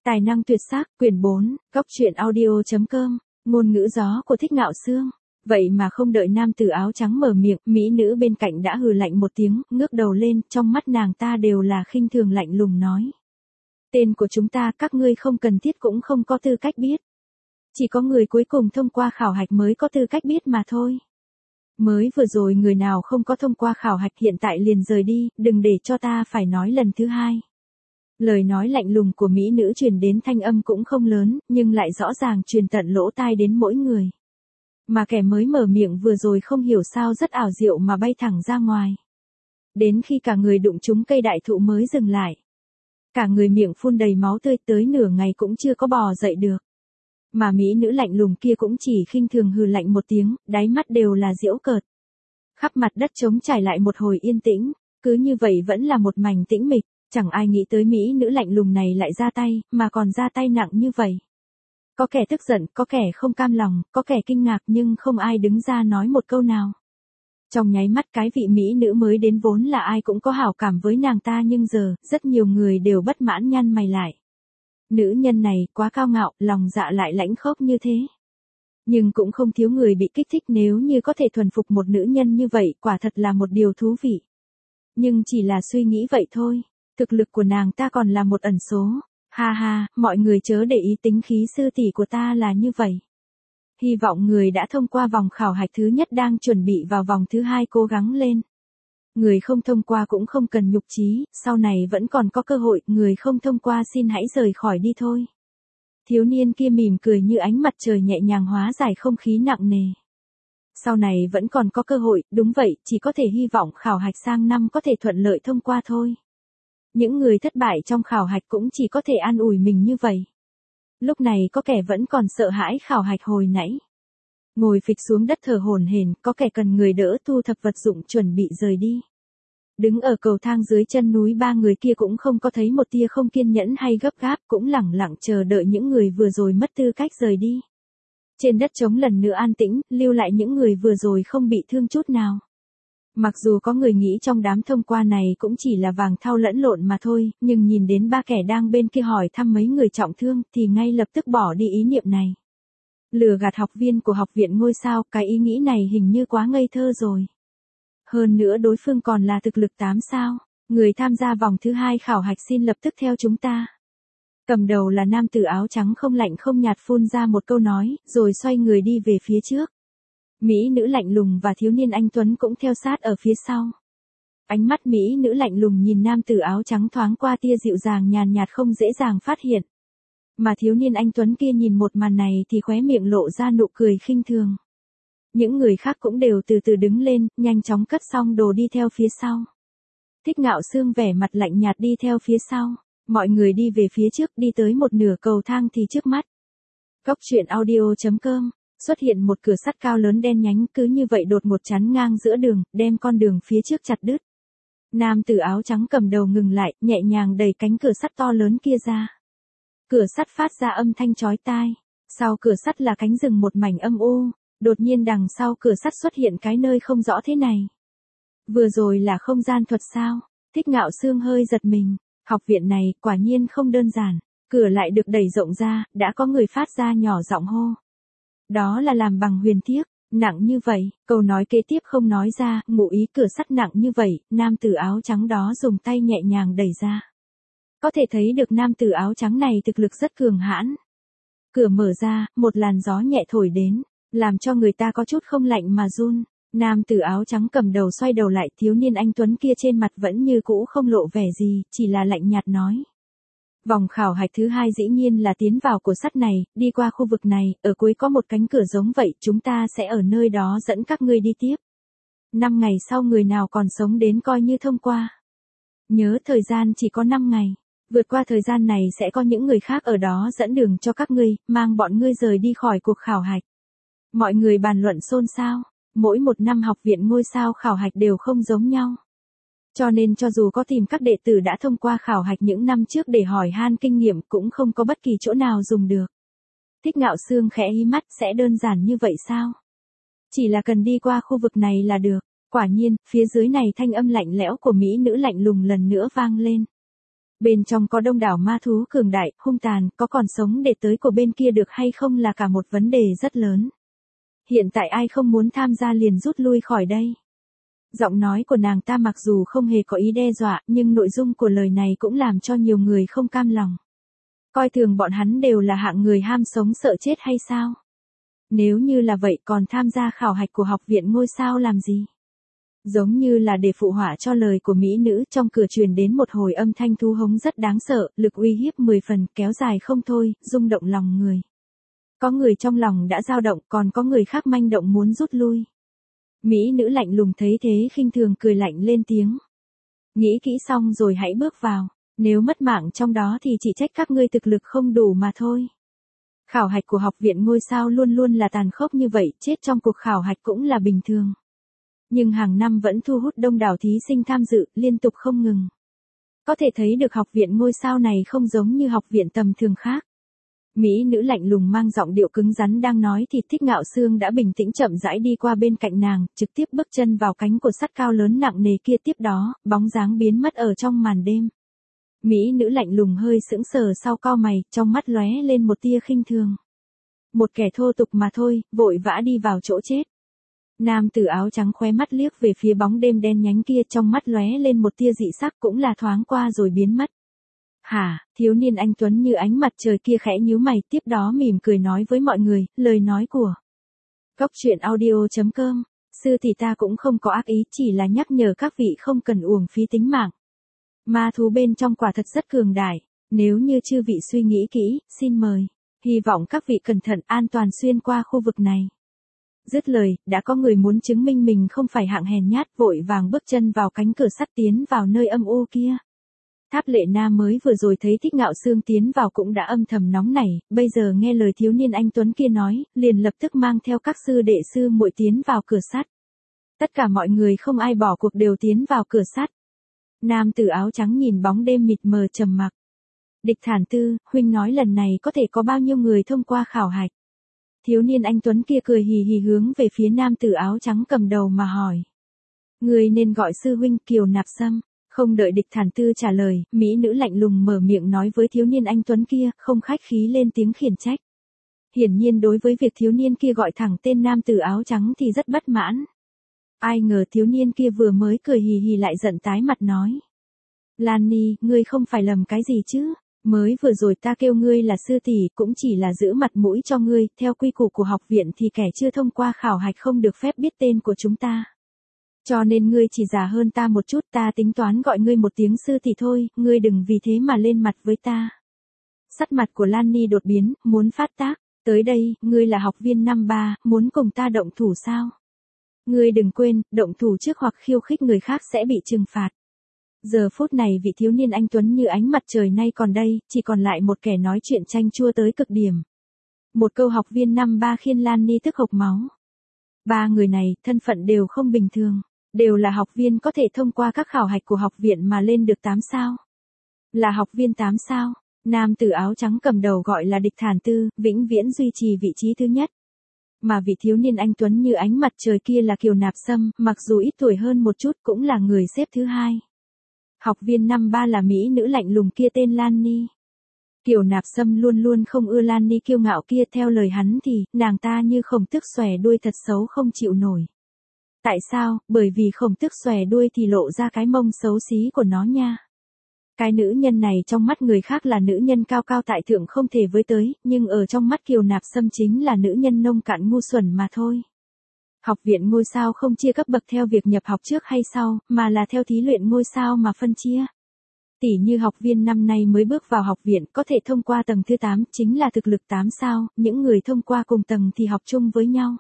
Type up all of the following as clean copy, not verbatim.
Tài năng tuyệt sắc, quyển 4, góc truyện audio.com, ngôn ngữ gió của Thích Ngạo Sương. Vậy mà không đợi nam tử áo trắng mở miệng, mỹ nữ bên cạnh đã hừ lạnh một tiếng, ngước đầu lên, trong mắt nàng ta đều là khinh thường lạnh lùng nói. Tên của chúng ta các ngươi không cần thiết cũng không có tư cách biết. Chỉ có người cuối cùng thông qua khảo hạch mới có tư cách biết mà thôi. Mới vừa rồi người nào không có thông qua khảo hạch hiện tại liền rời đi, đừng để cho ta phải nói lần thứ hai. Lời nói lạnh lùng của mỹ nữ truyền đến thanh âm cũng không lớn, nhưng lại rõ ràng truyền tận lỗ tai đến mỗi người. Mà kẻ mới mở miệng vừa rồi không hiểu sao rất ảo diệu mà bay thẳng ra ngoài. Đến khi cả người đụng trúng cây đại thụ mới dừng lại. Cả người miệng phun đầy máu tươi tới nửa ngày cũng chưa có bò dậy được. Mà mỹ nữ lạnh lùng kia cũng chỉ khinh thường hừ lạnh một tiếng, đáy mắt đều là giễu cợt. Khắp mặt đất trống trải lại một hồi yên tĩnh, cứ như vậy vẫn là một mảnh tĩnh mịch. Chẳng ai nghĩ tới mỹ nữ lạnh lùng này lại ra tay, mà còn ra tay nặng như vậy. Có kẻ tức giận, có kẻ không cam lòng, có kẻ kinh ngạc nhưng không ai đứng ra nói một câu nào. Trong nháy mắt cái vị mỹ nữ mới đến vốn là ai cũng có hảo cảm với nàng ta nhưng giờ, rất nhiều người đều bất mãn nhăn mày lại. Nữ nhân này quá cao ngạo, lòng dạ lại lãnh khốc như thế. Nhưng cũng không thiếu người bị kích thích nếu như có thể thuần phục một nữ nhân như vậy, quả thật là một điều thú vị. Nhưng chỉ là suy nghĩ vậy thôi. Thực lực của nàng ta còn là một ẩn số. Ha ha, mọi người chớ để ý tính khí sư tỷ của ta là như vậy. Hy vọng người đã thông qua vòng khảo hạch thứ nhất đang chuẩn bị vào vòng thứ hai cố gắng lên. Người không thông qua cũng không cần nhục chí, sau này vẫn còn có cơ hội, người không thông qua xin hãy rời khỏi đi thôi. Thiếu niên kia mỉm cười như ánh mặt trời nhẹ nhàng hóa giải không khí nặng nề. Sau này vẫn còn có cơ hội, đúng vậy, chỉ có thể hy vọng khảo hạch sang năm có thể thuận lợi thông qua thôi. Những người thất bại trong khảo hạch cũng chỉ có thể an ủi mình như vậy. Lúc này có kẻ vẫn còn sợ hãi khảo hạch hồi nãy. Ngồi phịch xuống đất thở hổn hển, có kẻ cần người đỡ thu thập vật dụng chuẩn bị rời đi. Đứng ở cầu thang dưới chân núi ba người kia cũng không có thấy một tia không kiên nhẫn hay gấp gáp, cũng lẳng lặng chờ đợi những người vừa rồi mất tư cách rời đi. Trên đất trống lần nữa an tĩnh, lưu lại những người vừa rồi không bị thương chút nào. Mặc dù có người nghĩ trong đám thông qua này cũng chỉ là vàng thau lẫn lộn mà thôi, nhưng nhìn đến ba kẻ đang bên kia hỏi thăm mấy người trọng thương thì ngay lập tức bỏ đi ý niệm này. Lừa gạt học viên của học viện ngôi sao, cái ý nghĩ này hình như quá ngây thơ rồi. Hơn nữa đối phương còn là thực lực 8 sao, người tham gia vòng thứ hai khảo hạch xin lập tức theo chúng ta. Cầm đầu là nam tử áo trắng không lạnh không nhạt phun ra một câu nói, rồi xoay người đi về phía trước. Mỹ nữ lạnh lùng và thiếu niên anh Tuấn cũng theo sát ở phía sau. Ánh mắt mỹ nữ lạnh lùng nhìn nam tử áo trắng thoáng qua tia dịu dàng nhàn nhạt không dễ dàng phát hiện. Mà thiếu niên anh Tuấn kia nhìn một màn này thì khóe miệng lộ ra nụ cười khinh thường. Những người khác cũng đều từ từ đứng lên, nhanh chóng cất xong đồ đi theo phía sau. Thích Ngạo Sương vẻ mặt lạnh nhạt đi theo phía sau. Mọi người đi về phía trước, đi tới một nửa cầu thang thì trước mắt. Góc truyện audio.com xuất hiện một cửa sắt cao lớn đen nhánh, cứ như vậy đột ngột chắn ngang giữa đường, đem con đường phía trước chặt đứt. Nam tử áo trắng cầm đầu ngừng lại, nhẹ nhàng đẩy cánh cửa sắt to lớn kia ra. Cửa sắt phát ra âm thanh chói tai. Sau cửa sắt là cánh rừng một mảnh âm u, đột nhiên đằng sau cửa sắt xuất hiện cái nơi không rõ thế này. Vừa rồi là không gian thuật sao? Thích Ngạo Sương hơi giật mình. Học viện này quả nhiên không đơn giản. Cửa lại được đẩy rộng ra, đã có người phát ra nhỏ giọng hô. Đó là làm bằng huyền thiếc, nặng như vậy, câu nói kế tiếp không nói ra, ngụ ý cửa sắt nặng như vậy, nam tử áo trắng đó dùng tay nhẹ nhàng đẩy ra. Có thể thấy được nam tử áo trắng này thực lực rất cường hãn. Cửa mở ra, một làn gió nhẹ thổi đến, làm cho người ta có chút không lạnh mà run. Nam tử áo trắng cầm đầu xoay đầu lại, thiếu niên anh Tuấn kia trên mặt vẫn như cũ không lộ vẻ gì, chỉ là lạnh nhạt nói. Vòng khảo hạch thứ hai dĩ nhiên là tiến vào cửa sắt này, đi qua khu vực này, ở cuối có một cánh cửa giống vậy, chúng ta sẽ ở nơi đó dẫn các ngươi đi tiếp. 5 ngày sau người nào còn sống đến coi như thông qua. Nhớ thời gian chỉ có 5 ngày, vượt qua thời gian này sẽ có những người khác ở đó dẫn đường cho các ngươi, mang bọn ngươi rời đi khỏi cuộc khảo hạch. Mọi người bàn luận xôn xao, mỗi một năm học viện ngôi sao khảo hạch đều không giống nhau. Cho nên cho dù có tìm các đệ tử đã thông qua khảo hạch những năm trước để hỏi han kinh nghiệm cũng không có bất kỳ chỗ nào dùng được. Thích Ngạo Sương khẽ hí mắt, sẽ đơn giản như vậy sao? Chỉ là cần đi qua khu vực này là được. Quả nhiên, phía dưới này thanh âm lạnh lẽo của mỹ nữ lạnh lùng lần nữa vang lên. Bên trong có đông đảo ma thú cường đại, hung tàn, có còn sống để tới của bên kia được hay không là cả một vấn đề rất lớn. Hiện tại ai không muốn tham gia liền rút lui khỏi đây. Giọng nói của nàng ta mặc dù không hề có ý đe dọa, nhưng nội dung của lời này cũng làm cho nhiều người không cam lòng. Coi thường bọn hắn đều là hạng người ham sống sợ chết hay sao? Nếu như là vậy còn tham gia khảo hạch của học viện ngôi sao làm gì? Giống như là để phụ họa cho lời của mỹ nữ, trong cửa truyền đến một hồi âm thanh thú hống rất đáng sợ, lực uy hiếp 10 phần, kéo dài không thôi, rung động lòng người. Có người trong lòng đã dao động, còn có người khác manh động muốn rút lui. Mỹ nữ lạnh lùng thấy thế khinh thường cười lạnh lên tiếng. Nghĩ kỹ xong rồi hãy bước vào, nếu mất mạng trong đó thì chỉ trách các ngươi thực lực không đủ mà thôi. Khảo hạch của học viện ngôi sao luôn luôn là tàn khốc như vậy, chết trong cuộc khảo hạch cũng là bình thường. Nhưng hàng năm vẫn thu hút đông đảo thí sinh tham dự, liên tục không ngừng. Có thể thấy được học viện ngôi sao này không giống như học viện tầm thường khác. Mỹ nữ lạnh lùng mang giọng điệu cứng rắn đang nói thì Thích Ngạo Sương đã bình tĩnh chậm rãi đi qua bên cạnh nàng, trực tiếp bước chân vào cánh cột sắt cao lớn nặng nề kia, tiếp đó, bóng dáng biến mất ở trong màn đêm. Mỹ nữ lạnh lùng hơi sững sờ sau cau mày, trong mắt lóe lên một tia khinh thường. Một kẻ thô tục mà thôi, vội vã đi vào chỗ chết. Nam tử áo trắng khóe mắt liếc về phía bóng đêm đen nhánh kia, trong mắt lóe lên một tia dị sắc, cũng là thoáng qua rồi biến mất. Hả, thiếu niên anh tuấn như ánh mặt trời kia khẽ nhíu mày, tiếp đó mỉm cười nói với mọi người, lời nói của Cốc truyện audio.com, sư thì ta cũng không có ác ý, chỉ là nhắc nhở các vị không cần uổng phí tính mạng. Ma thú bên trong quả thật rất cường đại, nếu như chư vị suy nghĩ kỹ, xin mời, hy vọng các vị cẩn thận an toàn xuyên qua khu vực này. Dứt lời, đã có người muốn chứng minh mình không phải hạng hèn nhát, vội vàng bước chân vào cánh cửa sắt tiến vào nơi âm u kia. Tháp Lệ Na mới vừa rồi thấy Thích Ngạo Sương tiến vào cũng đã âm thầm nóng nảy, bây giờ nghe lời thiếu niên anh tuấn kia nói, liền lập tức mang theo các sư đệ sư muội tiến vào cửa sắt. Tất cả mọi người không ai bỏ cuộc đều tiến vào cửa sắt. Nam tử áo trắng nhìn bóng đêm mịt mờ trầm mặc. Địch Thản Tư, huynh nói lần này có thể có bao nhiêu người thông qua khảo hạch? Thiếu niên anh tuấn kia cười hì hì hướng về phía nam tử áo trắng cầm đầu mà hỏi. Người nên gọi sư huynh Kiều Nạp Sâm. Không đợi Địch Thản Tư trả lời, mỹ nữ lạnh lùng mở miệng nói với thiếu niên anh tuấn kia, không khách khí lên tiếng khiển trách. Hiển nhiên đối với việc thiếu niên kia gọi thẳng tên nam tử áo trắng thì rất bất mãn. Ai ngờ thiếu niên kia vừa mới cười hì hì lại giận tái mặt nói. Lan Ni, ngươi không phải lầm cái gì chứ? Mới vừa rồi ta kêu ngươi là sư tỷ cũng chỉ là giữ mặt mũi cho ngươi, theo quy củ của học viện thì kẻ chưa thông qua khảo hạch không được phép biết tên của chúng ta. Cho nên ngươi chỉ già hơn ta một chút, ta tính toán gọi ngươi một tiếng sư tỷ thôi, ngươi đừng vì thế mà lên mặt với ta. Sắc mặt của Lan Ni đột biến, muốn phát tác, tới đây, ngươi là học viên năm 3, muốn cùng ta động thủ sao? Ngươi đừng quên, động thủ trước hoặc khiêu khích người khác sẽ bị trừng phạt. Giờ phút này vị thiếu niên anh tuấn như ánh mặt trời nay còn đây, chỉ còn lại một kẻ nói chuyện chanh chua tới cực điểm. Một câu học viên năm 3 khiến Lan Ni tức hộc máu. Ba người này, thân phận đều không bình thường, đều là học viên có thể thông qua các khảo hạch của học viện mà lên được 8 sao. Là học viên 8 sao, nam tử áo trắng cầm đầu gọi là Địch Thản Tư, vĩnh viễn duy trì vị trí thứ nhất. Mà vị thiếu niên anh tuấn như ánh mặt trời kia là Kiều Nạp Sâm, mặc dù ít tuổi hơn một chút cũng là người xếp thứ hai. Học viên năm 3 là mỹ nữ lạnh lùng kia tên Lan Ni. Kiều Nạp Sâm luôn luôn không ưa Lan Ni kiêu ngạo kia, theo lời hắn thì, nàng ta như khổng tước xòe đuôi thật xấu không chịu nổi. Tại sao? Bởi vì khổng tước xòe đuôi thì lộ ra cái mông xấu xí của nó nha. Cái nữ nhân này trong mắt người khác là nữ nhân cao cao tại thượng không thể với tới, nhưng ở trong mắt Kiều Nạp Sâm chính là nữ nhân nông cạn ngu xuẩn mà thôi. Học viện ngôi sao không chia cấp bậc theo việc nhập học trước hay sau, mà là theo thí luyện ngôi sao mà phân chia. Tỷ như học viên năm nay mới bước vào học viện có thể thông qua tầng thứ 8 chính là thực lực 8 sao, những người thông qua cùng tầng thì học chung với nhau.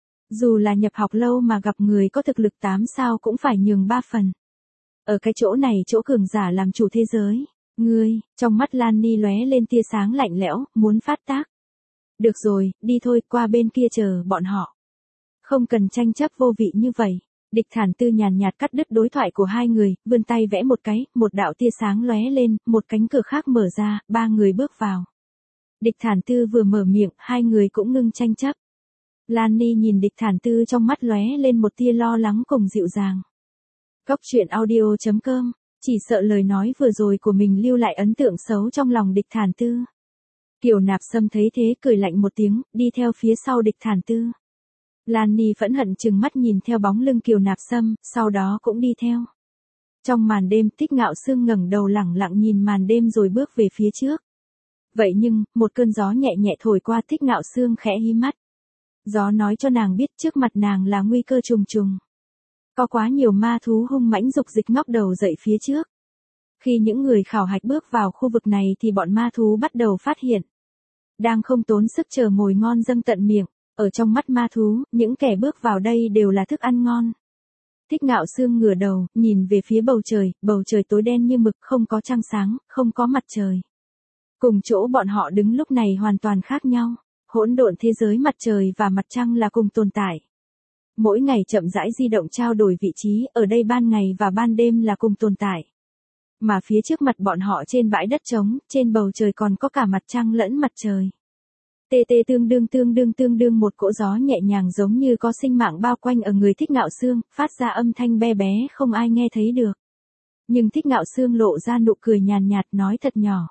Dù là nhập học lâu mà gặp người có thực lực 8 sao cũng phải nhường 3 phần. Ở cái chỗ này chỗ cường giả làm chủ thế giới. Ngươi, trong mắt Lan Ni lóe lên tia sáng lạnh lẽo, muốn phát tác. Được rồi, đi thôi, qua bên kia chờ bọn họ. Không cần tranh chấp vô vị như vậy. Địch Thản Tư nhàn nhạt cắt đứt đối thoại của hai người, vươn tay vẽ một cái, một đạo tia sáng lóe lên, một cánh cửa khác mở ra, ba người bước vào. Địch Thản Tư vừa mở miệng, hai người cũng ngưng tranh chấp. Lan Ni nhìn Địch Thản Tư trong mắt lóe lên một tia lo lắng cùng dịu dàng. Cốc truyện audio.com Chỉ sợ lời nói vừa rồi của mình lưu lại ấn tượng xấu trong lòng Địch Thản Tư. Kiều Nạp Sâm thấy thế cười lạnh một tiếng, đi theo phía sau Địch Thản Tư. Lan Ni phẫn hận trừng mắt nhìn theo bóng lưng Kiều Nạp Sâm, sau đó cũng đi theo. Trong màn đêm, Thích Ngạo Sương ngẩng đầu lẳng lặng nhìn màn đêm rồi bước về phía trước. Vậy nhưng, một cơn gió nhẹ nhẹ thổi qua, Thích Ngạo Sương khẽ hí mắt. Gió nói cho nàng biết trước mặt nàng là nguy cơ trùng trùng. Có quá nhiều ma thú hung mãnh dục dịch ngóc đầu dậy phía trước. Khi những người khảo hạch bước vào khu vực này thì bọn ma thú bắt đầu phát hiện. Đang không tốn sức chờ mồi ngon dâng tận miệng, ở trong mắt ma thú, những kẻ bước vào đây đều là thức ăn ngon. Thích Ngạo Sương ngửa đầu, nhìn về phía bầu trời tối đen như mực, không có trăng sáng, không có mặt trời. Cùng chỗ bọn họ đứng lúc này hoàn toàn khác nhau, hỗn độn thế giới mặt trời và mặt trăng là cùng tồn tại. Mỗi ngày chậm rãi di động trao đổi vị trí, ở đây ban ngày và ban đêm là cùng tồn tại. Mà phía trước mặt bọn họ trên bãi đất trống, trên bầu trời còn có cả mặt trăng lẫn mặt trời. Tê tê tương đương một cỗ gió nhẹ nhàng giống như có sinh mạng bao quanh ở người Thích Ngạo Sương, phát ra âm thanh be bé không ai nghe thấy được. Nhưng Thích Ngạo Sương lộ ra nụ cười nhàn nhạt nói thật nhỏ.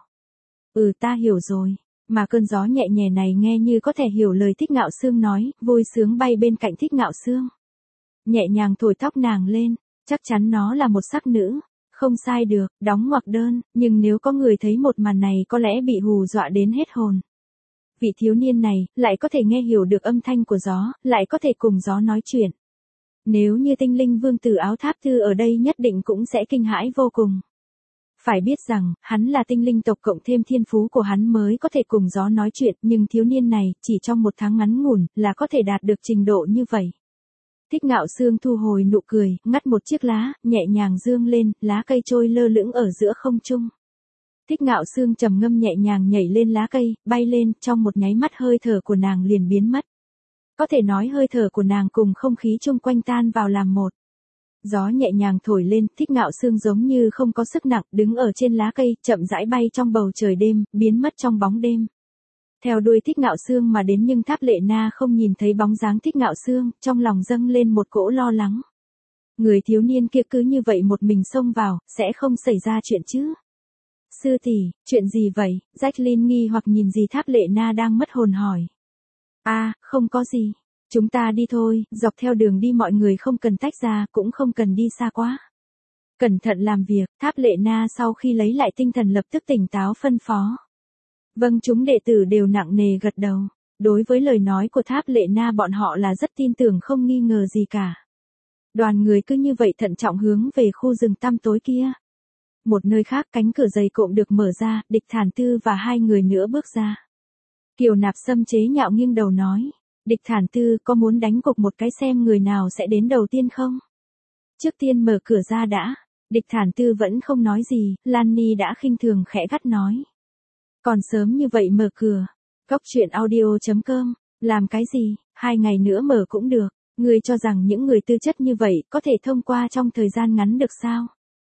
Ta hiểu rồi. Mà cơn gió nhẹ nhẹ này nghe như có thể hiểu lời Thích Ngạo Sương nói, vui sướng bay bên cạnh Thích Ngạo Sương. Nhẹ nhàng thổi tóc nàng lên, chắc chắn nó là một sắc nữ. Không sai được, đóng ngoặc đơn, nhưng nếu có người thấy một màn này có lẽ bị hù dọa đến hết hồn. Vị thiếu niên này, lại có thể nghe hiểu được âm thanh của gió, lại có thể cùng gió nói chuyện. Nếu như tinh linh vương tử áo tháp thư ở đây nhất định cũng sẽ kinh hãi vô cùng. Phải biết rằng, hắn là tinh linh tộc cộng thêm thiên phú của hắn mới có thể cùng gió nói chuyện, nhưng thiếu niên này, chỉ trong một tháng ngắn ngủn, là có thể đạt được trình độ như vậy. Thích Ngạo Sương thu hồi nụ cười, ngắt một chiếc lá, nhẹ nhàng dương lên, lá cây trôi lơ lửng ở giữa không trung. Thích Ngạo Sương trầm ngâm nhẹ nhàng nhảy lên lá cây, bay lên, trong một nháy mắt hơi thở của nàng liền biến mất. Có thể nói hơi thở của nàng cùng không khí chung quanh tan vào làm một. Gió nhẹ nhàng thổi lên, Thích Ngạo Sương giống như không có sức nặng, đứng ở trên lá cây, chậm rãi bay trong bầu trời đêm, biến mất trong bóng đêm. Theo đuôi Thích Ngạo Sương mà đến nhưng Tháp Lệ Na không nhìn thấy bóng dáng Thích Ngạo Sương, trong lòng dâng lên một cỗ lo lắng. Người thiếu niên kia cứ như vậy một mình xông vào, sẽ không xảy ra chuyện chứ? Sư tỷ, chuyện gì vậy? Jacqueline nghi hoặc nhìn dì Tháp Lệ Na đang mất hồn hỏi. Không có gì. Chúng ta đi thôi, dọc theo đường đi mọi người không cần tách ra, cũng không cần đi xa quá. Cẩn thận làm việc, Tháp Lệ Na sau khi lấy lại tinh thần lập tức tỉnh táo phân phó. Vâng, chúng đệ tử đều nặng nề gật đầu. Đối với lời nói của Tháp Lệ Na bọn họ là rất tin tưởng không nghi ngờ gì cả. Đoàn người cứ như vậy thận trọng hướng về khu rừng tăm tối kia. Một nơi khác cánh cửa dày cộm được mở ra, Địch Thản Tư và hai người nữa bước ra. Kiều Nạp Sâm chế nhạo nghiêng đầu nói. Địch Thản Tư có muốn đánh cuộc một cái xem người nào sẽ đến đầu tiên không? Trước tiên mở cửa ra đã. Địch Thản Tư vẫn không nói gì, Lan Ni đã khinh thường khẽ gắt nói. Còn sớm như vậy mở cửa. Cóc truyện audio.com, làm cái gì, 2 ngày nữa mở cũng được. Ngươi cho rằng những người tư chất như vậy có thể thông qua trong thời gian ngắn được sao?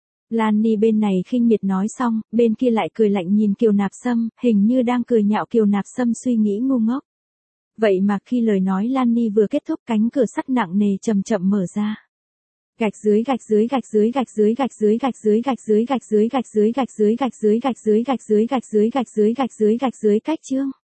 Lan Ni bên này khinh miệt nói xong, bên kia lại cười lạnh nhìn Kiều Nạp Sâm, hình như đang cười nhạo Kiều Nạp Sâm suy nghĩ ngu ngốc. Vậy mà khi lời nói Lan Ni vừa kết thúc cánh cửa sắt nặng nề chậm chậm mở ra. Gạch dưới gạch dưới gạch dưới gạch dưới gạch dưới gạch dưới gạch dưới gạch dưới gạch dưới gạch dưới gạch dưới gạch dưới gạch dưới gạch dưới gạch dưới gạch dưới gạch dưới cách chương.